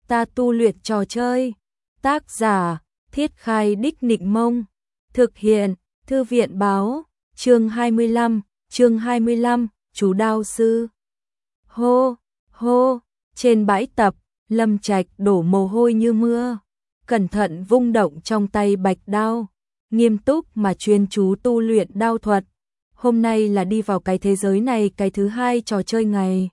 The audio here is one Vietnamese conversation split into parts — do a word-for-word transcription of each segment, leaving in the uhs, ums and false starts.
Ta tu luyện trò chơi. Tác giả, Thiết Khai Đích Nịnh Mông. Thực hiện, Thư viện Báo. Chương hai mươi lăm, chương hai mươi lăm, chú đao sư. Hô, hô, trên bãi tập, Lâm Trạch đổ mồ hôi như mưa, cẩn thận vung động trong tay bạch đao, nghiêm túc mà chuyên chú tu luyện đao thuật. Hôm nay là đi vào cái thế giới này cái thứ hai trò chơi ngày.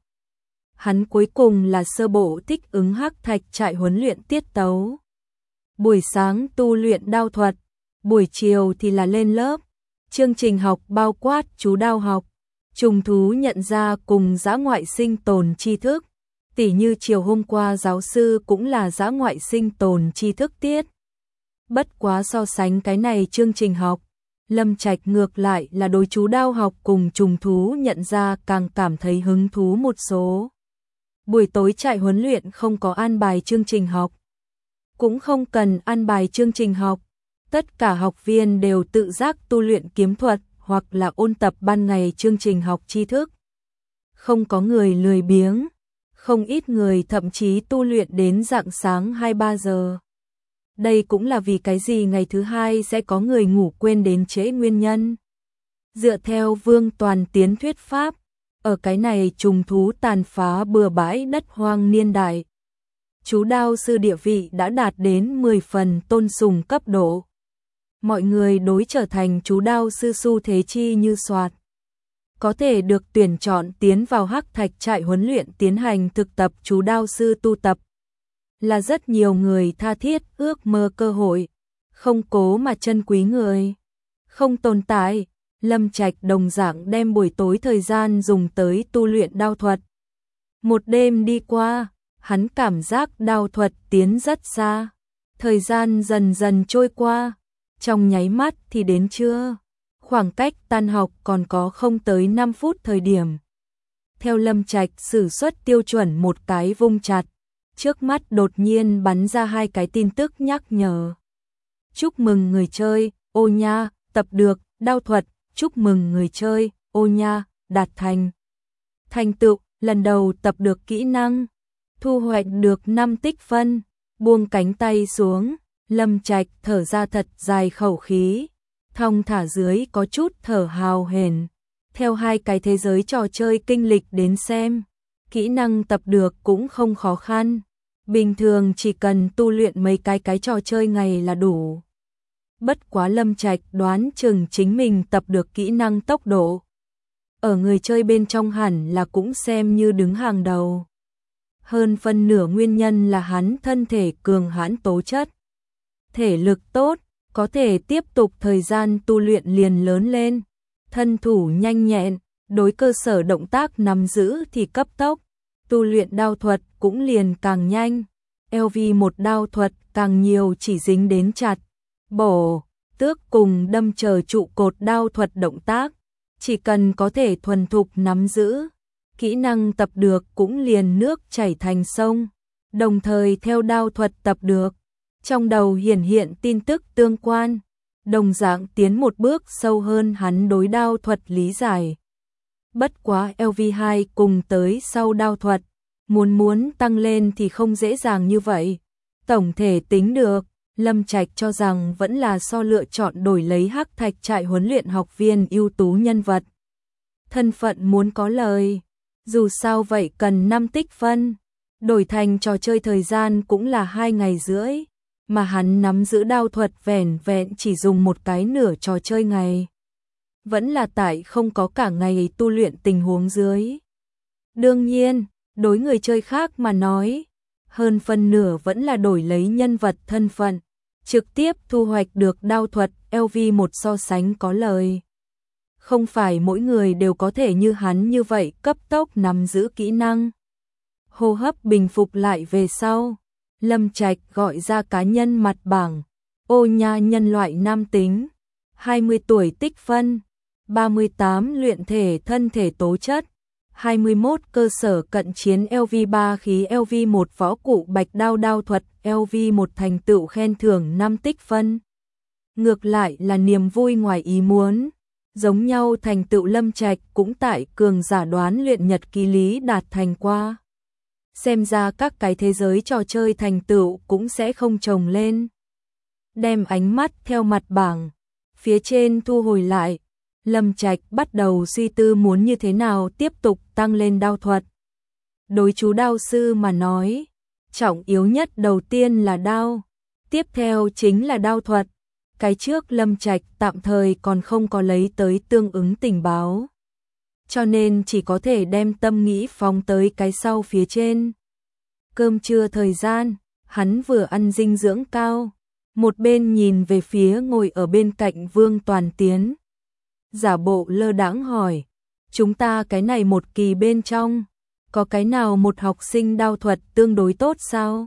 Hắn cuối cùng là sơ bộ thích ứng hắc thạch trại huấn luyện tiết tấu. Buổi sáng tu luyện đao thuật, buổi chiều thì là lên lớp. Chương trình học bao quát chú đao học, trùng thú nhận ra cùng dã ngoại sinh tồn tri thức. Tỉ như chiều hôm qua giáo sư cũng là dã ngoại sinh tồn tri thức tiết. Bất quá so sánh cái này chương trình học, Lâm Trạch ngược lại là đối chú đao học cùng trùng thú nhận ra càng cảm thấy hứng thú một số. Buổi tối trại huấn luyện không có an bài chương trình học, cũng không cần an bài chương trình học. Tất cả học viên đều tự giác tu luyện kiếm thuật hoặc là ôn tập ban ngày chương trình học tri thức. Không có người lười biếng, không ít người thậm chí tu luyện đến rạng sáng hai ba giờ. Đây cũng là vì cái gì ngày thứ hai sẽ có người ngủ quên đến trễ nguyên nhân. Dựa theo Vương Toàn Tiến thuyết pháp, ở cái này trùng thú tàn phá bừa bãi đất hoang niên đại, chú đao sư địa vị đã đạt đến mười phần tôn sùng cấp độ. Mọi người đối trở thành chú đao sư xu thế chi như soạt. Có thể được tuyển chọn tiến vào hắc thạch trại huấn luyện tiến hành thực tập chú đao sư tu tập, là rất nhiều người tha thiết ước mơ cơ hội, không cố mà chân quý người không tồn tại. Lâm Trạch đồng dạng đem buổi tối thời gian dùng tới tu luyện đao thuật. Một đêm đi qua, hắn cảm giác đao thuật tiến rất xa. Thời gian dần dần trôi qua, trong nháy mắt thì đến trưa. Khoảng cách tan học còn có không tới năm phút thời điểm. Theo Lâm Trạch sử xuất tiêu chuẩn một cái vung chặt, trước mắt đột nhiên bắn ra hai cái tin tức nhắc nhở. Chúc mừng người chơi, ô nha, tập được, đao thuật, chúc mừng người chơi, ô nha, đạt thành. Thành tựu, lần đầu tập được kỹ năng, thu hoạch được năm tích phân, buông cánh tay xuống, Lâm Trạch thở ra thật dài khẩu khí, thong thả dưới có chút thở hào hển. Theo hai cái thế giới trò chơi kinh lịch đến xem, kỹ năng tập được cũng không khó khăn, bình thường chỉ cần tu luyện mấy cái cái trò chơi ngày là đủ. Bất quá Lâm Trạch đoán chừng chính mình tập được kỹ năng tốc độ, ở người chơi bên trong hẳn là cũng xem như đứng hàng đầu. Hơn phân nửa nguyên nhân là hắn thân thể cường hãn tố chất, thể lực tốt, có thể tiếp tục thời gian tu luyện liền lớn lên, thân thủ nhanh nhẹn, đối cơ sở động tác nắm giữ thì cấp tốc, tu luyện đao thuật cũng liền càng nhanh. lờ vê một đao thuật càng nhiều chỉ dính đến chặt, bổ, tước cùng đâm chờ trụ cột đao thuật động tác, chỉ cần có thể thuần thục nắm giữ, kỹ năng tập được cũng liền nước chảy thành sông. Đồng thời theo đao thuật tập được, trong đầu hiển hiện tin tức tương quan, đồng dạng tiến một bước sâu hơn hắn đối đao thuật lý giải. Bất quá lờ vê hai cùng tới sau đao thuật, muốn muốn tăng lên thì không dễ dàng như vậy. Tổng thể tính được, Lâm Trạch cho rằng vẫn là so lựa chọn đổi lấy hắc thạch trại huấn luyện học viên ưu tú nhân vật. Thân phận muốn có lời, dù sao vậy cần năm tích phân, đổi thành trò chơi thời gian cũng là hai ngày rưỡi, mà hắn nắm giữ đao thuật vẻn vẹn chỉ dùng một cái nửa trò chơi ngày. Vẫn là tại không có cả ngày tu luyện tình huống dưới. Đương nhiên, đối người chơi khác mà nói, hơn phân nửa vẫn là đổi lấy nhân vật thân phận, trực tiếp thu hoạch được đao thuật lờ vê một so sánh có lời. Không phải mỗi người đều có thể như hắn như vậy cấp tốc nắm giữ kỹ năng. Hô hấp bình phục lại về sau, Lâm Trạch gọi ra cá nhân mặt bảng, ô nha nhân loại nam tính, hai mươi tuổi tích phân, ba mươi tám luyện thể thân thể tố chất, hai mươi mốt cơ sở cận chiến lờ vê ba khí lờ vê một võ cụ bạch đao đao thuật lờ vê một thành tựu khen thưởng năm tích phân. Ngược lại là niềm vui ngoài ý muốn, giống nhau thành tựu Lâm Trạch cũng tại cường giả đoán luyện nhật ký lý đạt thành qua. xem ra các cái thế giới trò chơi thành tựu cũng sẽ không chồng lên. Đem ánh mắt theo mặt bảng phía trên thu hồi lại, Lâm Trạch bắt đầu suy tư muốn như thế nào tiếp tục tăng lên đao thuật. Đối chú đao sư mà nói, trọng yếu nhất đầu tiên là đao, tiếp theo chính là đao thuật. Cái trước Lâm Trạch tạm thời còn không có lấy tới tương ứng tình báo, cho nên chỉ có thể đem tâm nghĩ phóng tới cái sau phía trên. Cơm trưa thời gian, hắn vừa ăn dinh dưỡng cao, một bên nhìn về phía ngồi ở bên cạnh Vương Toàn Tiến. Giả bộ lơ đãng hỏi, chúng ta cái này một kỳ bên trong, có cái nào một học sinh đao thuật tương đối tốt sao?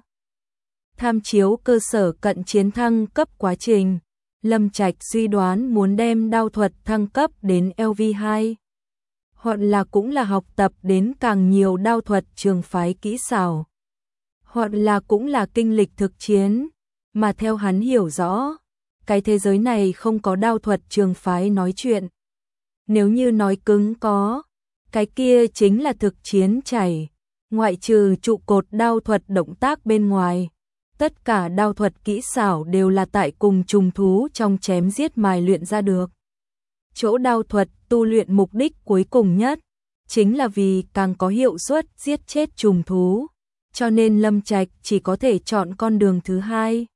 Tham chiếu cơ sở cận chiến thăng cấp quá trình, Lâm Trạch suy đoán muốn đem đao thuật thăng cấp đến L V hai, hoặc là cũng là học tập đến càng nhiều đao thuật trường phái kỹ xảo, hoặc là cũng là kinh lịch thực chiến, mà theo hắn hiểu rõ, cái thế giới này không có đao thuật trường phái nói chuyện. Nếu như nói cứng có, cái kia chính là thực chiến chảy, ngoại trừ trụ cột đao thuật động tác bên ngoài. Tất cả đao thuật kỹ xảo đều là tại cùng trùng thú trong chém giết mài luyện ra được. Chỗ đao thuật tu luyện mục đích cuối cùng nhất, chính là vì càng có hiệu suất giết chết trùng thú, cho nên Lâm Trạch chỉ có thể chọn con đường thứ hai.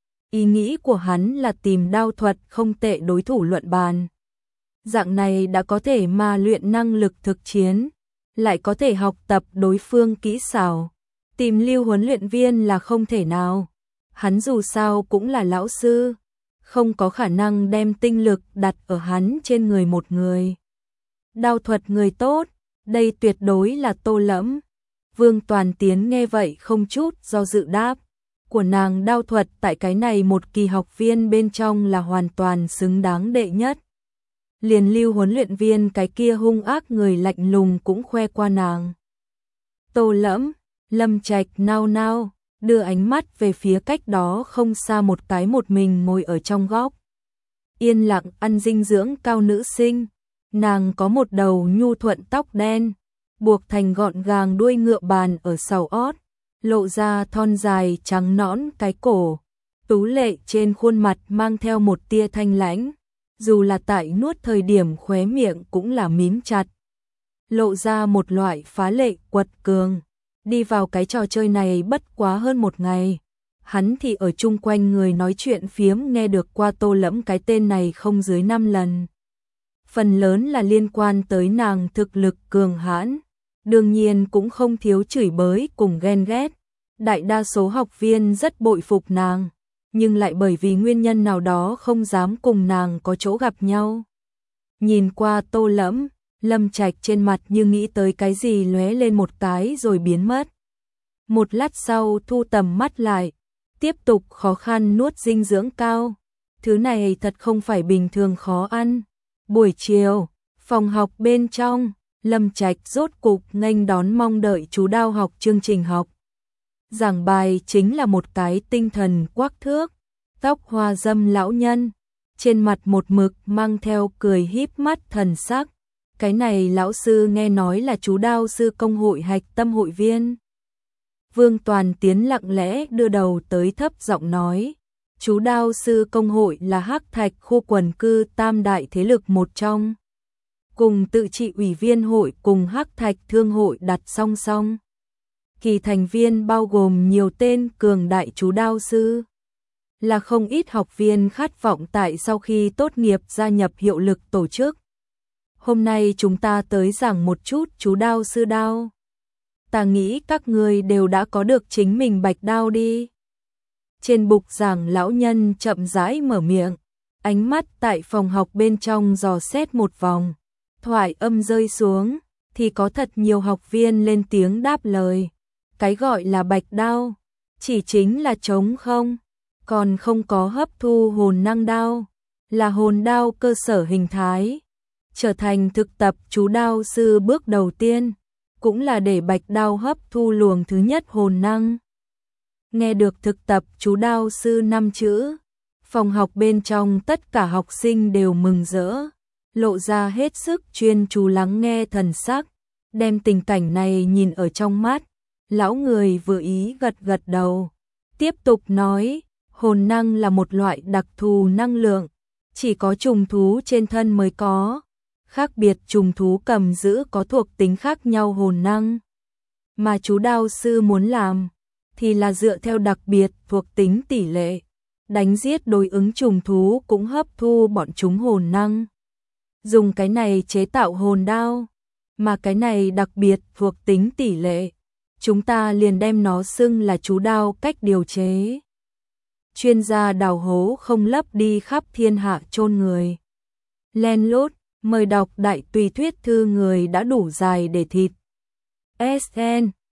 Ý nghĩ của hắn là tìm đao thuật không tệ đối thủ luận bàn. Dạng này đã có thể mà luyện năng lực thực chiến, lại có thể học tập đối phương kỹ xảo. Tìm lưu huấn luyện viên là không thể nào. Hắn dù sao cũng là lão sư, không có khả năng đem tinh lực đặt ở hắn trên người một người. Đao thuật người tốt, đây tuyệt đối là Tô Lẫm. Vương Toàn Tiến nghe vậy không chút do dự đáp, của nàng đao thuật tại cái này một kỳ học viên bên trong là hoàn toàn xứng đáng đệ nhất. Liền lưu huấn luyện viên cái kia hung ác người lạnh lùng cũng khoe qua nàng. Tô Lẫm, Lâm Trạch nao nao, đưa ánh mắt về phía cách đó không xa một cái một mình ngồi ở trong góc. Yên lặng ăn dinh dưỡng cao nữ sinh, nàng có một đầu nhu thuận tóc đen, buộc thành gọn gàng đuôi ngựa bàn ở sau ót, lộ ra thon dài trắng nõn cái cổ, tú lệ trên khuôn mặt mang theo một tia thanh lãnh, dù là tại nuốt thời điểm khóe miệng cũng là mím chặt, lộ ra một loại phá lệ quật cường. Đi vào cái trò chơi này bất quá hơn một ngày, hắn thì ở chung quanh người nói chuyện phiếm nghe được qua Tô Lẫm cái tên này không dưới năm lần. Phần lớn là liên quan tới nàng thực lực cường hãn, đương nhiên cũng không thiếu chửi bới cùng ghen ghét. Đại đa số học viên rất bội phục nàng, nhưng lại bởi vì nguyên nhân nào đó không dám cùng nàng có chỗ gặp nhau. Nhìn qua Tô Lẫm, Lâm Trạch trên mặt như nghĩ tới cái gì lóe lên một cái rồi biến mất. Một lát sau thu tầm mắt lại, tiếp tục khó khăn nuốt dinh dưỡng cao. Thứ này thật không phải bình thường khó ăn. Buổi chiều, phòng học bên trong, Lâm Trạch rốt cục nghênh đón mong đợi chú đao học chương trình học. Giảng bài chính là một cái tinh thần quắc thước, tóc hoa dâm lão nhân, trên mặt một mực mang theo cười híp mắt thần sắc. Cái này lão sư nghe nói là chú đao sư công hội hạch tâm hội viên. Vương Toàn Tiến lặng lẽ đưa đầu tới thấp giọng nói, chú đao sư công hội là Hắc Thạch khu quần cư tam đại thế lực một trong. Cùng tự trị ủy viên hội cùng Hắc Thạch thương hội đặt song song. Kỳ thành viên bao gồm nhiều tên cường đại chú đao sư. Là không ít học viên khát vọng tại sau khi tốt nghiệp gia nhập hiệu lực tổ chức. Hôm nay chúng ta tới giảng một chút chú đao sư đao. Ta nghĩ các người đều đã có được chính mình bạch đao đi. Trên bục giảng lão nhân chậm rãi mở miệng, ánh mắt tại phòng học bên trong dò xét một vòng. Thoại âm rơi xuống, thì có thật nhiều học viên lên tiếng đáp lời. Cái gọi là bạch đao, chỉ chính là trống không, còn không có hấp thu hồn năng đao, là hồn đao cơ sở hình thái. Trở thành thực tập chú đao sư bước đầu tiên, cũng là để bạch đao hấp thu luồng thứ nhất hồn năng. Nghe được thực tập chú đao sư năm chữ, phòng học bên trong tất cả học sinh đều mừng rỡ, lộ ra hết sức chuyên chú lắng nghe thần sắc, đem tình cảnh này nhìn ở trong mắt, Lão người vừa ý gật gật đầu, tiếp tục nói, hồn năng là một loại đặc thù năng lượng, chỉ có trùng thú trên thân mới có, khác biệt trùng thú cầm giữ có thuộc tính khác nhau hồn năng. Mà chú đao sư muốn làm, thì là dựa theo đặc biệt thuộc tính tỷ lệ, đánh giết đối ứng trùng thú cũng hấp thu bọn chúng hồn năng. Dùng cái này chế tạo hồn đao, mà cái này đặc biệt thuộc tính tỷ lệ, chúng ta liền đem nó xưng là chú đao cách điều chế. Chuyên gia đào hố không lấp đi khắp thiên hạ chôn người. Len lút, mời đọc đại tùy thuyết thư người đã đủ dài để thịt. ét en